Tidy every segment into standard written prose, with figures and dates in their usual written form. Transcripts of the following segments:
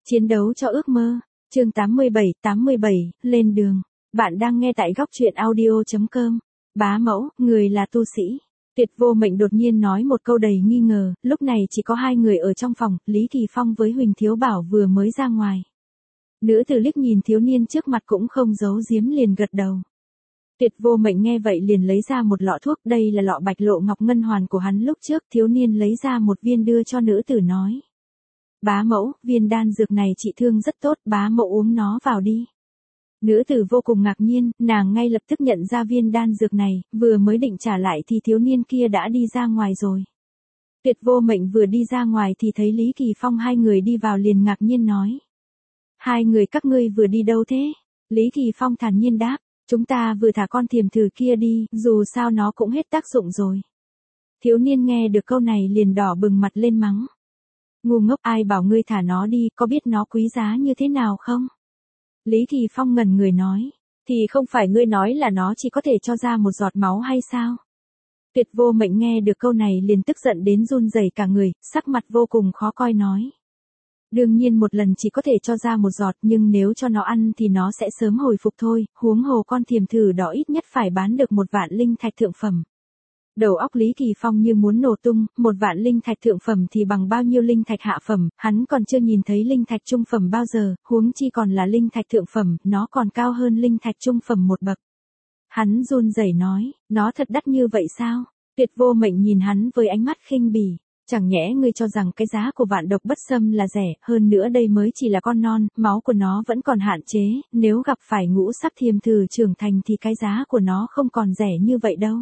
Chiến đấu cho ước mơ. Chương 87, lên đường. Bạn đang nghe tại góc truyện audio.com. Bá mẫu, người là tu sĩ. Tuyệt Vô Mệnh đột nhiên nói một câu đầy nghi ngờ, lúc này chỉ có hai người ở trong phòng, Lý Kỳ Phong với Huỳnh Thiếu Bảo vừa mới ra ngoài. Nữ tử liếc nhìn thiếu niên trước mặt cũng không giấu giếm liền gật đầu. Tuyệt Vô Mệnh nghe vậy liền lấy ra một lọ thuốc, đây là lọ bạch lộ ngọc ngân hoàn của hắn lúc trước, thiếu niên lấy ra một viên đưa cho nữ tử nói. Bá mẫu, viên đan dược này trị thương rất tốt, bá mẫu uống nó vào đi. Nữ tử vô cùng ngạc nhiên, nàng ngay lập tức nhận ra viên đan dược này, vừa mới định trả lại thì thiếu niên kia đã đi ra ngoài rồi. Tuyệt Vô Mệnh vừa đi ra ngoài thì thấy Lý Kỳ Phong hai người đi vào liền ngạc nhiên nói. Hai người các ngươi vừa đi đâu thế? Lý Kỳ Phong thản nhiên đáp, chúng ta vừa thả con thiềm thử kia đi, dù sao nó cũng hết tác dụng rồi. Thiếu niên nghe được câu này liền đỏ bừng mặt lên mắng. Ngu ngốc, ai bảo ngươi thả nó đi, có biết nó quý giá như thế nào không? Lý Kỳ Phong ngẩn người nói, thì không phải ngươi nói là nó chỉ có thể cho ra một giọt máu hay sao? Tuyệt Vô Mệnh nghe được câu này liền tức giận đến run rẩy cả người, sắc mặt vô cùng khó coi nói. Đương nhiên một lần chỉ có thể cho ra một giọt, nhưng nếu cho nó ăn thì nó sẽ sớm hồi phục thôi, huống hồ con thiềm thử đó ít nhất phải bán được 1 vạn linh thạch thượng phẩm. Đầu óc Lý Kỳ Phong như muốn nổ tung, 1 vạn linh thạch thượng phẩm thì bằng bao nhiêu linh thạch hạ phẩm, hắn còn chưa nhìn thấy linh thạch trung phẩm bao giờ, huống chi còn là linh thạch thượng phẩm, nó còn cao hơn linh thạch trung phẩm một bậc. Hắn run rẩy nói, nó thật đắt như vậy sao? Tuyệt Vô Mệnh nhìn hắn với ánh mắt khinh bỉ. Chẳng nhẽ ngươi cho rằng cái giá của vạn độc bất xâm là rẻ, hơn nữa đây mới chỉ là con non, máu của nó vẫn còn hạn chế, nếu gặp phải ngũ sắc thiềm thử trưởng thành thì cái giá của nó không còn rẻ như vậy đâu.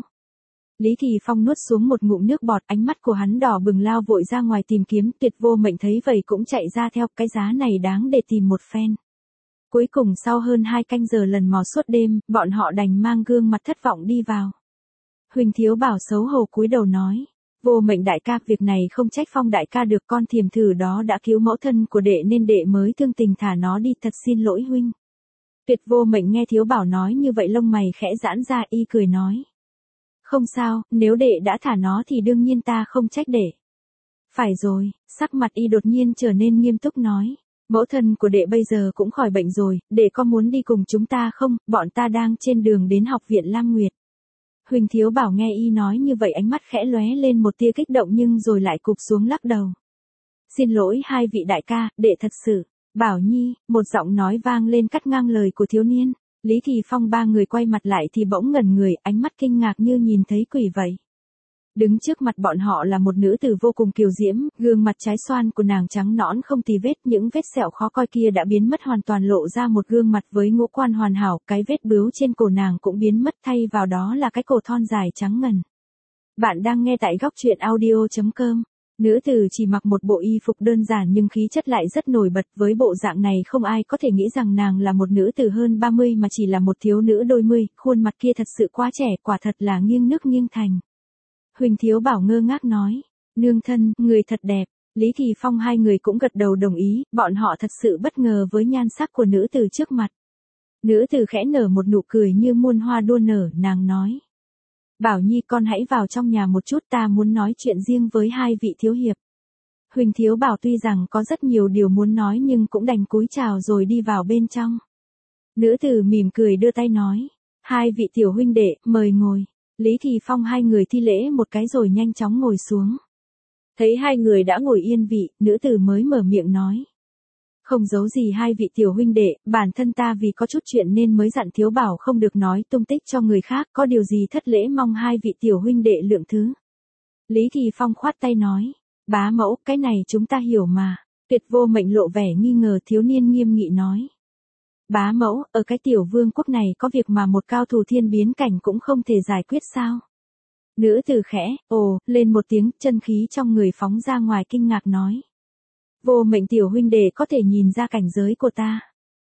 Lý Kỳ Phong nuốt xuống một ngụm nước bọt, ánh mắt của hắn đỏ bừng lao vội ra ngoài tìm kiếm, Tuyệt Vô Mệnh thấy vậy cũng chạy ra theo, cái giá này đáng để tìm một phen. Cuối cùng sau hơn 2 canh giờ lần mò suốt đêm, bọn họ đành mang gương mặt thất vọng đi vào. Huỳnh Thiếu Bảo xấu hổ cúi đầu nói. Vô Mệnh đại ca, việc này không trách Phong đại ca được, con thiềm thử đó đã cứu mẫu thân của đệ nên đệ mới thương tình thả nó đi, thật xin lỗi huynh. Tuyệt Vô Mệnh nghe Thiếu Bảo nói như vậy lông mày khẽ giãn ra, y cười nói. Không sao, nếu đệ đã thả nó thì đương nhiên ta không trách đệ. Phải rồi, sắc mặt y đột nhiên trở nên nghiêm túc nói. Mẫu thân của đệ bây giờ cũng khỏi bệnh rồi, đệ có muốn đi cùng chúng ta không, bọn ta đang trên đường đến học viện Lam Nguyệt. Huỳnh Thiếu Bảo nghe y nói như vậy ánh mắt khẽ lóe lên một tia kích động nhưng rồi lại cụp xuống lắc đầu. Xin lỗi hai vị đại ca, đệ thật sự. Bảo Nhi, một giọng nói vang lên cắt ngang lời của thiếu niên. Lý Kỳ Phong ba người quay mặt lại thì bỗng ngẩn người, ánh mắt kinh ngạc như nhìn thấy quỷ vậy. Đứng trước mặt bọn họ là một nữ tử vô cùng kiều diễm, gương mặt trái xoan của nàng trắng nõn không tì vết, những vết sẹo khó coi kia đã biến mất hoàn toàn, lộ ra một gương mặt với ngũ quan hoàn hảo, cái vết bướu trên cổ nàng cũng biến mất, thay vào đó là cái cổ thon dài trắng ngần. Bạn đang nghe tại góc truyện audio.com. Nữ tử chỉ mặc một bộ y phục đơn giản nhưng khí chất lại rất nổi bật, với bộ dạng này không ai có thể nghĩ rằng nàng là một nữ tử hơn 30 mà chỉ là một thiếu nữ đôi mươi, khuôn mặt kia thật sự quá trẻ, quả thật là nghiêng nước nghiêng thành. Huỳnh Thiếu Bảo ngơ ngác nói, nương thân, người thật đẹp. Lý Kỳ Phong hai người cũng gật đầu đồng ý, bọn họ thật sự bất ngờ với nhan sắc của nữ tử trước mặt. Nữ tử khẽ nở một nụ cười như muôn hoa đua nở, nàng nói. Bảo Nhi, con hãy vào trong nhà một chút, ta muốn nói chuyện riêng với hai vị thiếu hiệp. Huỳnh Thiếu Bảo tuy rằng có rất nhiều điều muốn nói nhưng cũng đành cúi chào rồi đi vào bên trong. Nữ tử mỉm cười đưa tay nói, hai vị tiểu huynh đệ, mời ngồi. Lý Kỳ Phong hai người thi lễ một cái rồi nhanh chóng ngồi xuống. Thấy hai người đã ngồi yên vị, nữ tử mới mở miệng nói. Không giấu gì hai vị tiểu huynh đệ, bản thân ta vì có chút chuyện nên mới dặn Thiếu Bảo không được nói tung tích cho người khác, có điều gì thất lễ mong hai vị tiểu huynh đệ lượng thứ. Lý Kỳ Phong khoát tay nói, bá mẫu, cái này chúng ta hiểu mà. Tuyệt Vô Mệnh lộ vẻ nghi ngờ, thiếu niên nghiêm nghị nói. Bá mẫu, ở cái tiểu vương quốc này có việc mà một cao thủ thiên biến cảnh cũng không thể giải quyết sao? Nữ tử khẽ, ồ, lên một tiếng, chân khí trong người phóng ra ngoài kinh ngạc nói. Vô Mệnh tiểu huynh đệ có thể nhìn ra cảnh giới của ta.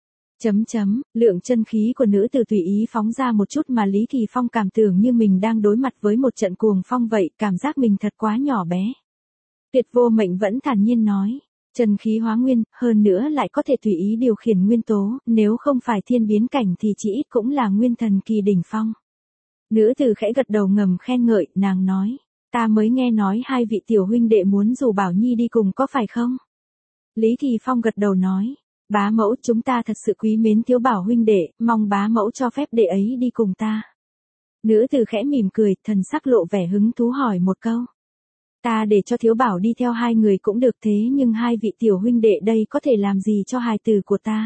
Lượng chân khí của nữ tử tùy ý phóng ra một chút mà Lý Kỳ Phong cảm tưởng như mình đang đối mặt với một trận cuồng phong vậy, cảm giác mình thật quá nhỏ bé. Tuyệt Vô Mệnh vẫn thản nhiên nói. Chân khí hóa nguyên, hơn nữa lại có thể tùy ý điều khiển nguyên tố, nếu không phải thiên biến cảnh thì chỉ ít cũng là nguyên thần kỳ đỉnh phong. Nữ tử khẽ gật đầu ngầm khen ngợi, nàng nói, ta mới nghe nói hai vị tiểu huynh đệ muốn rủ Bảo Nhi đi cùng có phải không? Lý Kỳ Phong gật đầu nói. Bá mẫu, chúng ta thật sự quý mến Thiếu Bảo huynh đệ, mong bá mẫu cho phép đệ ấy đi cùng ta. Nữ tử khẽ mỉm cười, thần sắc lộ vẻ hứng thú hỏi một câu. Ta để cho Thiếu Bảo đi theo hai người cũng được, thế nhưng hai vị tiểu huynh đệ đây có thể làm gì cho hài tử của ta?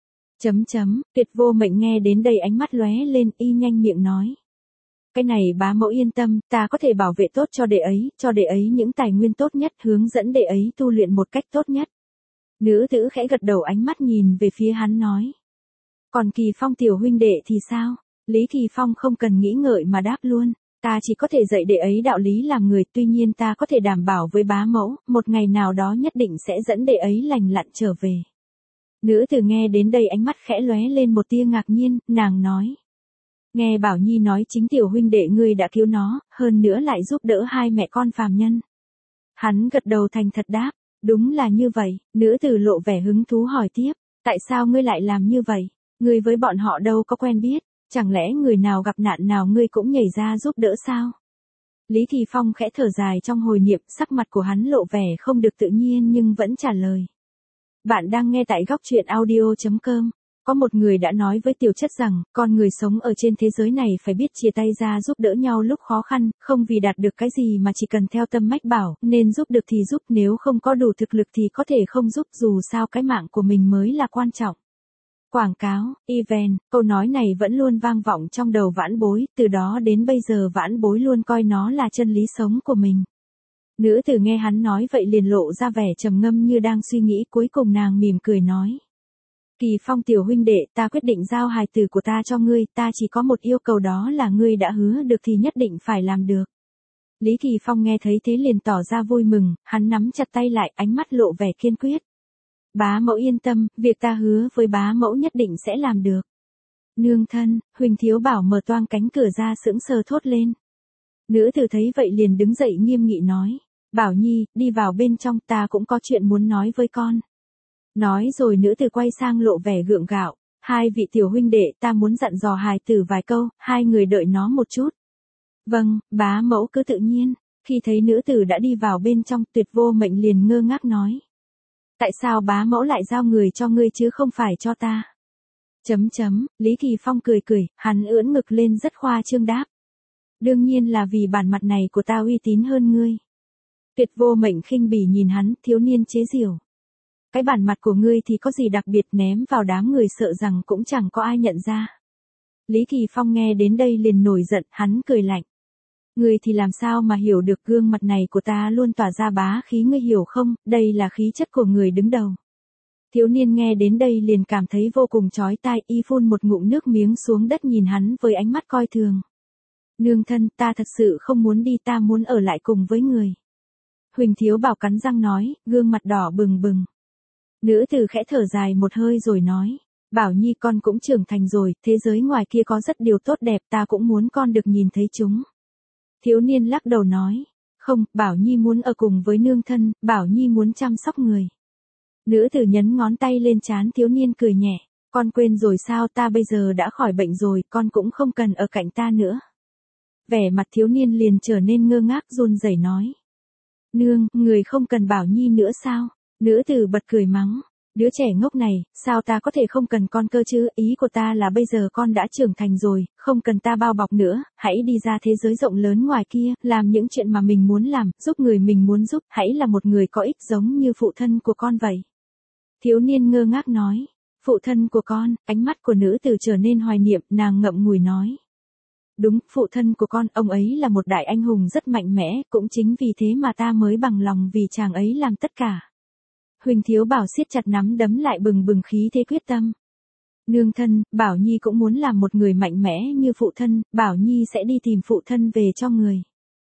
Tuyệt Vô Mệnh nghe đến đây ánh mắt lóe lên, y nhanh miệng nói. Cái này bá mẫu yên tâm, ta có thể bảo vệ tốt cho đệ ấy những tài nguyên tốt nhất, hướng dẫn đệ ấy tu luyện một cách tốt nhất. Nữ tử khẽ gật đầu, ánh mắt nhìn về phía hắn nói. Còn Kỳ Phong tiểu huynh đệ thì sao? Lý Kỳ Phong không cần nghĩ ngợi mà đáp luôn. Ta chỉ có thể dạy đệ ấy đạo lý làm người, tuy nhiên ta có thể đảm bảo với bá mẫu, một ngày nào đó nhất định sẽ dẫn đệ ấy lành lặn trở về. Nữ tử nghe đến đây ánh mắt khẽ lóe lên một tia ngạc nhiên, nàng nói. Nghe Bảo Nhi nói chính tiểu huynh đệ ngươi đã cứu nó, hơn nữa lại giúp đỡ hai mẹ con phàm nhân. Hắn gật đầu thành thật đáp, đúng là như vậy. Nữ tử lộ vẻ hứng thú hỏi tiếp, tại sao ngươi lại làm như vậy? Ngươi với bọn họ đâu có quen biết, chẳng lẽ người nào gặp nạn nào ngươi cũng nhảy ra giúp đỡ sao? Lý Kỳ Phong khẽ thở dài trong hồi niệm, sắc mặt của hắn lộ vẻ không được tự nhiên nhưng vẫn trả lời. Bạn đang nghe tại góc truyện audio.com. Có một người đã nói với Tiểu Chất rằng, con người sống ở trên thế giới này phải biết chia tay ra giúp đỡ nhau lúc khó khăn, không vì đạt được cái gì mà chỉ cần theo tâm mách bảo, nên giúp được thì giúp, nếu không có đủ thực lực thì có thể không giúp, dù sao cái mạng của mình mới là quan trọng. Quảng cáo, event, câu nói này vẫn luôn vang vọng trong đầu Vãn Bối, từ đó đến bây giờ Vãn Bối luôn coi nó là chân lý sống của mình. Nữ tử nghe hắn nói vậy liền lộ ra vẻ trầm ngâm như đang suy nghĩ, cuối cùng nàng mỉm cười nói. Kỳ Phong tiểu huynh đệ, ta quyết định giao hài tử của ta cho ngươi, ta chỉ có một yêu cầu, đó là ngươi đã hứa được thì nhất định phải làm được. Lý Kỳ Phong nghe thấy thế liền tỏ ra vui mừng, hắn nắm chặt tay lại, ánh mắt lộ vẻ kiên quyết. Bá mẫu yên tâm, việc ta hứa với bá mẫu nhất định sẽ làm được. Nương thân, Huỳnh Thiếu Bảo mở toang cánh cửa ra sững sờ thốt lên. Nữ tử thấy vậy liền đứng dậy nghiêm nghị nói. Bảo Nhi, đi vào bên trong, ta cũng có chuyện muốn nói với con. Nói rồi nữ tử quay sang lộ vẻ gượng gạo. Hai vị tiểu huynh đệ, ta muốn dặn dò hài tử vài câu, hai người đợi nó một chút. Vâng, bá mẫu cứ tự nhiên. Khi thấy nữ tử đã đi vào bên trong, Tuyệt Vô Mệnh liền ngơ ngác nói. Tại sao bá mẫu lại giao người cho ngươi chứ không phải cho ta? Lý Kỳ Phong cười cười, hắn ưỡn ngực lên rất khoa trương đáp. Đương nhiên là vì bản mặt này của ta uy tín hơn ngươi. Tuyệt Vô Mệnh khinh bỉ nhìn hắn, thiếu niên chế giễu. Cái bản mặt của ngươi thì có gì đặc biệt, ném vào đám người sợ rằng cũng chẳng có ai nhận ra. Lý Kỳ Phong nghe đến đây liền nổi giận, hắn cười lạnh. Ngươi thì làm sao mà hiểu được, gương mặt này của ta luôn tỏa ra bá khí, ngươi hiểu không, đây là khí chất của người đứng đầu. Thiếu niên nghe đến đây liền cảm thấy vô cùng chói tai, y phun một ngụm nước miếng xuống đất nhìn hắn với ánh mắt coi thường. Nương thân, ta thật sự không muốn đi, ta muốn ở lại cùng với người. Huỳnh Thiếu Bảo cắn răng nói, gương mặt đỏ bừng bừng. Nữ tử khẽ thở dài một hơi rồi nói. Bảo Nhi, con cũng trưởng thành rồi, thế giới ngoài kia có rất điều tốt đẹp, ta cũng muốn con được nhìn thấy chúng. Thiếu niên lắc đầu nói. Không, Bảo Nhi muốn ở cùng với nương thân, Bảo Nhi muốn chăm sóc người. Nữ tử nhấn ngón tay lên trán thiếu niên cười nhẹ. Con quên rồi sao, ta bây giờ đã khỏi bệnh rồi, con cũng không cần ở cạnh ta nữa. Vẻ mặt thiếu niên liền trở nên ngơ ngác run rẩy nói. Nương, người không cần Bảo Nhi nữa sao? Nữ tử bật cười mắng. Đứa trẻ ngốc này, sao ta có thể không cần con cơ chứ, ý của ta là bây giờ con đã trưởng thành rồi, không cần ta bao bọc nữa, hãy đi ra thế giới rộng lớn ngoài kia, làm những chuyện mà mình muốn làm, giúp người mình muốn giúp, hãy là một người có ích giống như phụ thân của con vậy. Thiếu niên ngơ ngác nói, phụ thân của con, ánh mắt của nữ tử trở nên hoài niệm, nàng ngậm ngùi nói. Đúng, phụ thân của con, ông ấy là một đại anh hùng rất mạnh mẽ, cũng chính vì thế mà ta mới bằng lòng vì chàng ấy làm tất cả. Huỳnh Thiếu Bảo siết chặt nắm đấm lại, bừng bừng khí thế quyết tâm. Nương thân, Bảo Nhi cũng muốn làm một người mạnh mẽ như phụ thân, Bảo Nhi sẽ đi tìm phụ thân về cho người.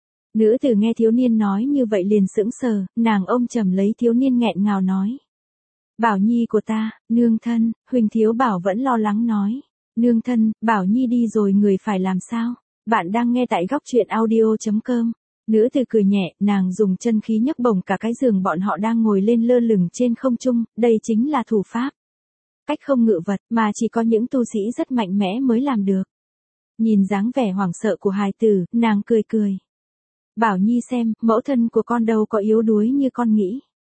Nữ tử nghe thiếu niên nói như vậy liền sững sờ, nàng ôm chầm lấy thiếu niên nghẹn ngào nói. Bảo Nhi của ta, nương thân, Huỳnh Thiếu Bảo vẫn lo lắng nói. Nương thân, Bảo Nhi đi rồi người phải làm sao? Bạn đang nghe tại góc truyện audio.com. Nữ tử cười nhẹ, nàng dùng chân khí nhấc bổng cả cái giường bọn họ đang ngồi lên lơ lửng trên không trung, đây chính là thủ pháp. Cách không ngự vật mà chỉ có những tu sĩ rất mạnh mẽ mới làm được. Nhìn dáng vẻ hoảng sợ của hài tử, nàng cười cười. Bảo Nhi xem, mẫu thân của con đâu có yếu đuối như con nghĩ.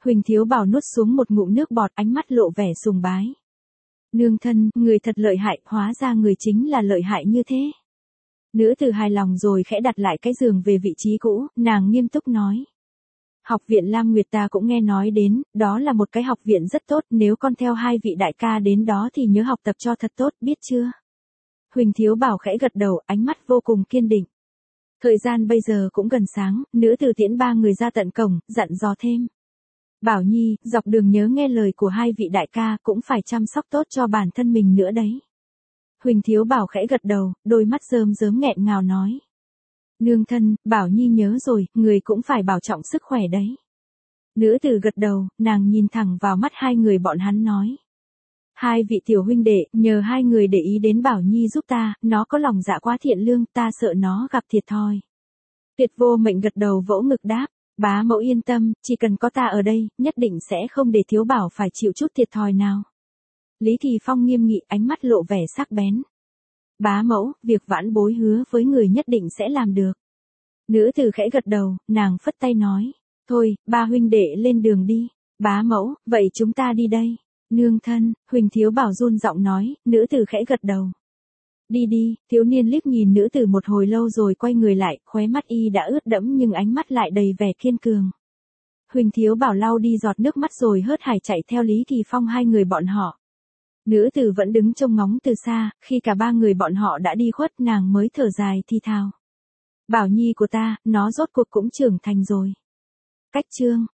Huỳnh Thiếu Bảo nuốt xuống một ngụm nước bọt, ánh mắt lộ vẻ sùng bái. Nương thân, người thật lợi hại, hóa ra người chính là lợi hại như thế. Nữ tử hài lòng rồi khẽ đặt lại cái giường về vị trí cũ, nàng nghiêm túc nói. Học viện Lam Nguyệt ta cũng nghe nói đến, đó là một cái học viện rất tốt, nếu con theo hai vị đại ca đến đó thì nhớ học tập cho thật tốt, biết chưa? Huỳnh Thiếu Bảo khẽ gật đầu, ánh mắt vô cùng kiên định. Thời gian bây giờ cũng gần sáng, nữ tử tiễn ba người ra tận cổng, dặn dò thêm. Bảo Nhi, dọc đường nhớ nghe lời của hai vị đại ca, cũng phải chăm sóc tốt cho bản thân mình nữa đấy. Huỳnh Thiếu Bảo khẽ gật đầu, đôi mắt rơm rớm nghẹn ngào nói. Nương thân, Bảo Nhi nhớ rồi, người cũng phải bảo trọng sức khỏe đấy. Nữ tử gật đầu, nàng nhìn thẳng vào mắt hai người bọn hắn nói. Hai vị tiểu huynh đệ, nhờ hai người để ý đến Bảo Nhi giúp ta, nó có lòng dạ quá thiện lương, ta sợ nó gặp thiệt thòi. Tuyệt Vô Mệnh gật đầu vỗ ngực đáp, bá mẫu yên tâm, chỉ cần có ta ở đây, nhất định sẽ không để Thiếu Bảo phải chịu chút thiệt thòi nào. Lý Kỳ Phong nghiêm nghị, ánh mắt lộ vẻ sắc bén. Bá mẫu, việc vãn bối hứa với người nhất định sẽ làm được. Nữ tử khẽ gật đầu, nàng phất tay nói. Thôi, ba huynh đệ lên đường đi. Bá mẫu, vậy chúng ta đi đây. Nương thân, Huỳnh Thiếu Bảo run giọng nói, nữ tử khẽ gật đầu. Đi đi, thiếu niên liếc nhìn nữ tử một hồi lâu rồi quay người lại, khóe mắt y đã ướt đẫm nhưng ánh mắt lại đầy vẻ kiên cường. Huỳnh Thiếu Bảo lau đi giọt nước mắt rồi hớt hải chạy theo Lý Kỳ Phong hai người bọn họ. Nữ tử vẫn đứng trông ngóng từ xa, khi cả ba người bọn họ đã đi khuất nàng mới thở dài thi thào. Bảo Nhi của ta, nó rốt cuộc cũng trưởng thành rồi. Cách chương